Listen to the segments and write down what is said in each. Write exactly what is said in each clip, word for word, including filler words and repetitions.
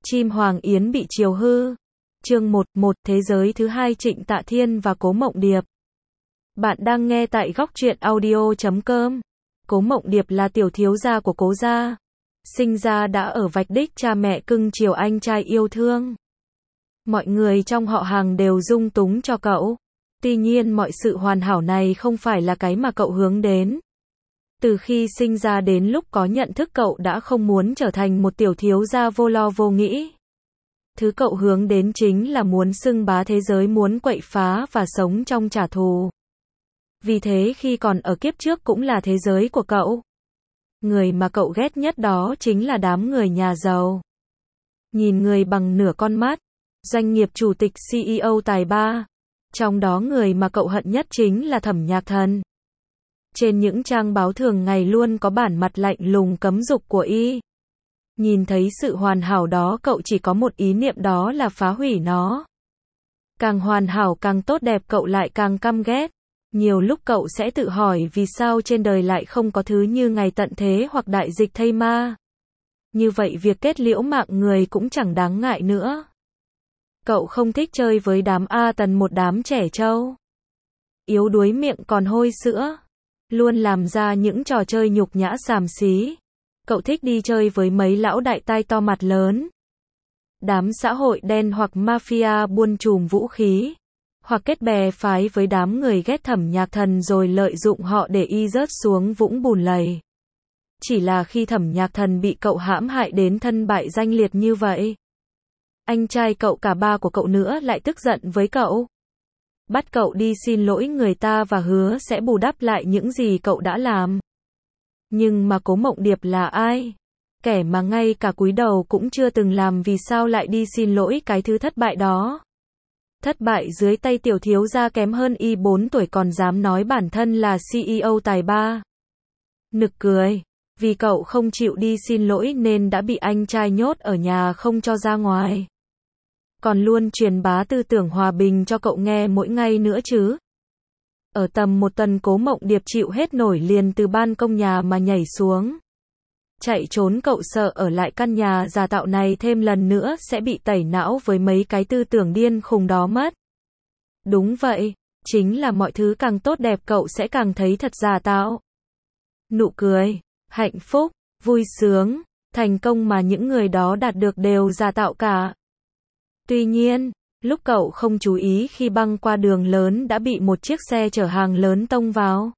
Chim Hoàng Yến bị chiều hư. Chương một, một Thế giới thứ hai Trịnh Tạ Thiên và Cố Mộng Điệp. Bạn đang nghe tại góc truyện audio chấm com. Cố Mộng Điệp là tiểu thiếu gia của Cố gia. Sinh ra đã ở vạch đích cha mẹ cưng chiều anh trai yêu thương. Mọi người trong họ hàng đều dung túng cho cậu. Tuy nhiên mọi sự hoàn hảo này không phải là cái mà cậu hướng đến. Từ khi sinh ra đến lúc có nhận thức cậu đã không muốn trở thành một tiểu thiếu gia vô lo vô nghĩ. Thứ cậu hướng đến chính là muốn xưng bá thế giới, muốn quậy phá và sống trong trả thù. Vì thế khi còn ở kiếp trước cũng là thế giới của cậu. Người mà cậu ghét nhất đó chính là đám người nhà giàu. Nhìn người bằng nửa con mắt, doanh nghiệp chủ tịch xê e ô tài ba. Trong đó người mà cậu hận nhất chính là Thẩm Nhạc Thần. Trên những trang báo thường ngày luôn có bản mặt lạnh lùng cấm dục của y. Nhìn thấy sự hoàn hảo đó cậu chỉ có một ý niệm, đó là phá hủy nó. Càng hoàn hảo càng tốt đẹp cậu lại càng căm ghét. Nhiều lúc cậu sẽ tự hỏi vì sao trên đời lại không có thứ như ngày tận thế hoặc đại dịch thây ma. Như vậy việc kết liễu mạng người cũng chẳng đáng ngại nữa. Cậu không thích chơi với đám A Tần, một đám trẻ trâu. Yếu đuối miệng còn hôi sữa. Luôn làm ra những trò chơi nhục nhã xàm xí. Cậu thích đi chơi với mấy lão đại tai to mặt lớn. Đám xã hội đen hoặc mafia buôn chùm vũ khí. Hoặc kết bè phái với đám người ghét Thẩm Nhạc Thần rồi lợi dụng họ để y rớt xuống vũng bùn lầy. Chỉ là khi Thẩm Nhạc Thần bị cậu hãm hại đến thân bại danh liệt như vậy, anh trai cậu, cả ba của cậu nữa, lại tức giận với cậu. Bắt cậu đi xin lỗi người ta và hứa sẽ bù đắp lại những gì cậu đã làm. Nhưng mà Cố Mộng Điệp là ai? Kẻ mà ngay cả cúi đầu cũng chưa từng làm, vì sao lại đi xin lỗi cái thứ thất bại đó? Thất bại dưới tay tiểu thiếu gia kém hơn y bốn tuổi còn dám nói bản thân là xê e ô tài ba. Nực cười. Vì cậu không chịu đi xin lỗi nên đã bị anh trai nhốt ở nhà không cho ra ngoài. Còn luôn truyền bá tư tưởng hòa bình cho cậu nghe mỗi ngày nữa chứ. Ở tầm một tuần Cố Mộng Điệp chịu hết nổi liền từ ban công nhà mà nhảy xuống. Chạy trốn, cậu sợ ở lại căn nhà giả tạo này thêm lần nữa sẽ bị tẩy não với mấy cái tư tưởng điên khùng đó mất. Đúng vậy, chính là mọi thứ càng tốt đẹp cậu sẽ càng thấy thật giả tạo. Nụ cười, hạnh phúc, vui sướng, thành công mà những người đó đạt được đều giả tạo cả. Tuy nhiên, lúc cậu không chú ý khi băng qua đường lớn đã bị một chiếc xe chở hàng lớn tông vào.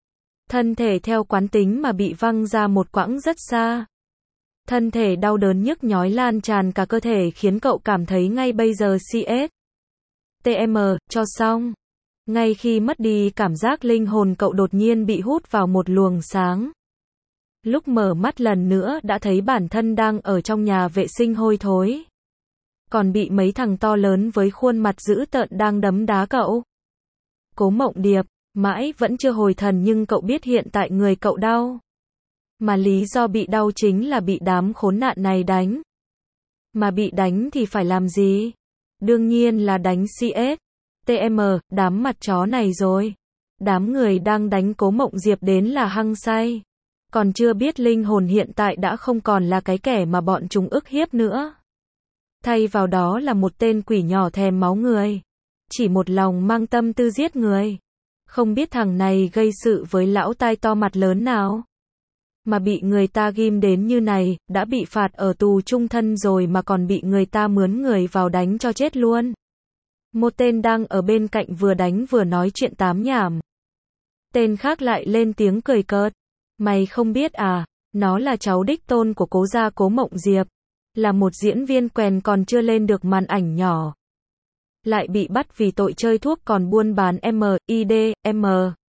Thân thể theo quán tính mà bị văng ra một quãng rất xa. Thân thể đau đớn nhức nhói lan tràn cả cơ thể khiến cậu cảm thấy ngay bây giờ xê ét tê em cho xong. Ngay khi mất đi cảm giác linh hồn cậu đột nhiên bị hút vào một luồng sáng. Lúc mở mắt lần nữa đã thấy bản thân đang ở trong nhà vệ sinh hôi thối. Còn bị mấy thằng to lớn với khuôn mặt dữ tợn đang đấm đá cậu. Cố Mộng Điệp mãi vẫn chưa hồi thần, nhưng cậu biết hiện tại người cậu đau. Mà lý do bị đau chính là bị đám khốn nạn này đánh. Mà bị đánh thì phải làm gì? Đương nhiên là đánh xê ét tê em, đám mặt chó này rồi. Đám người đang đánh Cố Mộng Diệp đến là hăng say. Còn chưa biết linh hồn hiện tại đã không còn là cái kẻ mà bọn chúng ức hiếp nữa. Thay vào đó là một tên quỷ nhỏ thèm máu người. Chỉ một lòng mang tâm tư giết người. Không biết thằng này gây sự với lão tai to mặt lớn nào. Mà bị người ta ghim đến như này, đã bị phạt ở tù chung thân rồi mà còn bị người ta mướn người vào đánh cho chết luôn. Một tên đang ở bên cạnh vừa đánh vừa nói chuyện tám nhảm. Tên khác lại lên tiếng cười cợt. Mày không biết à, nó là cháu đích tôn của Cố gia Cố Mộng Diệp. Là một diễn viên quèn còn chưa lên được màn ảnh nhỏ. Lại bị bắt vì tội chơi thuốc còn buôn bán em i đê, M.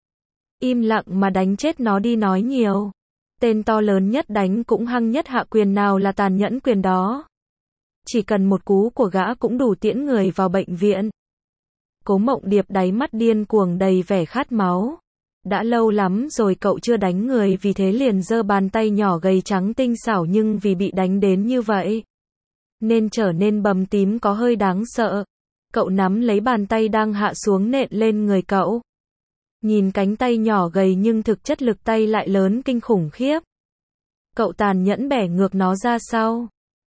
Im lặng mà đánh chết nó đi nói nhiều. Tên to lớn nhất đánh cũng hăng nhất hạ quyền nào là tàn nhẫn quyền đó. Chỉ cần một cú của gã cũng đủ tiễn người vào bệnh viện. Cố Mộng Điệp đáy mắt điên cuồng đầy vẻ khát máu. Đã lâu lắm rồi cậu chưa đánh người, vì thế liền giơ bàn tay nhỏ gầy trắng tinh xảo, nhưng vì bị đánh đến như vậy nên trở nên bầm tím có hơi đáng sợ. Cậu nắm lấy bàn tay đang hạ xuống nện lên người cậu. Nhìn cánh tay nhỏ gầy nhưng thực chất lực tay lại lớn kinh khủng khiếp. Cậu tàn nhẫn bẻ ngược nó ra sau.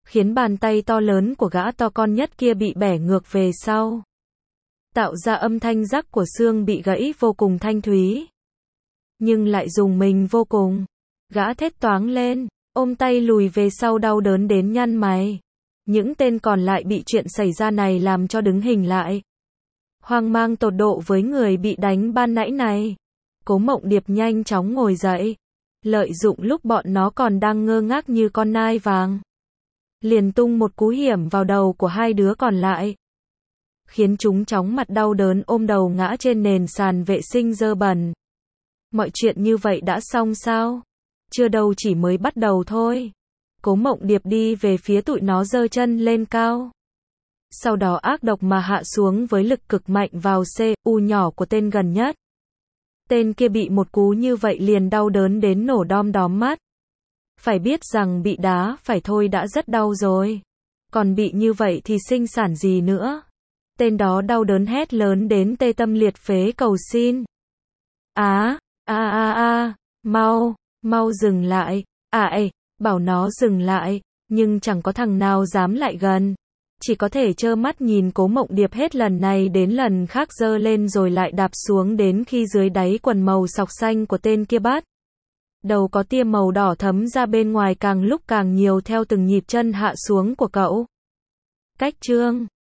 khiến bàn tay to lớn của gã to con nhất kia bị bẻ ngược về sau, tạo ra âm thanh rắc của xương bị gãy vô cùng thanh thúy. Nhưng lại rùng mình vô cùng. Gã thét toáng lên, ôm tay lùi về sau đau đớn đến nhăn mày. Những tên còn lại bị chuyện xảy ra này làm cho đứng hình lại. Hoang mang tột độ với người bị đánh ban nãy này. Cố Mộng Điệp nhanh chóng ngồi dậy. Lợi dụng lúc bọn nó còn đang ngơ ngác như con nai vàng. Liền tung một cú hiểm vào đầu của hai đứa còn lại. Khiến chúng chóng mặt đau đớn ôm đầu ngã trên nền sàn vệ sinh dơ bẩn. Mọi chuyện như vậy đã xong sao? Chưa đâu, chỉ mới bắt đầu thôi. Cố Mộng Điệp đi về phía tụi nó giơ chân lên cao. Sau đó ác độc mà hạ xuống với lực cực mạnh vào C, U nhỏ của tên gần nhất. Tên kia bị một cú như vậy liền đau đớn đến nổ đom đóm mắt. Phải biết rằng bị đá phải thôi đã rất đau rồi. Còn bị như vậy thì sinh sản gì nữa. Tên đó đau đớn hét lớn đến tê tâm liệt phế cầu xin. Á, a a a, mau, mau dừng lại, à ê, bảo nó dừng lại, nhưng chẳng có thằng nào dám lại gần. Chỉ có thể trơ mắt nhìn Cố Mộng Điệp hết lần này đến lần khác giơ lên rồi lại đạp xuống đến khi dưới đáy quần màu sọc xanh của tên kia bắt đầu có tia màu đỏ thấm ra bên ngoài càng lúc càng nhiều theo từng nhịp chân hạ xuống của cậu. Cách chương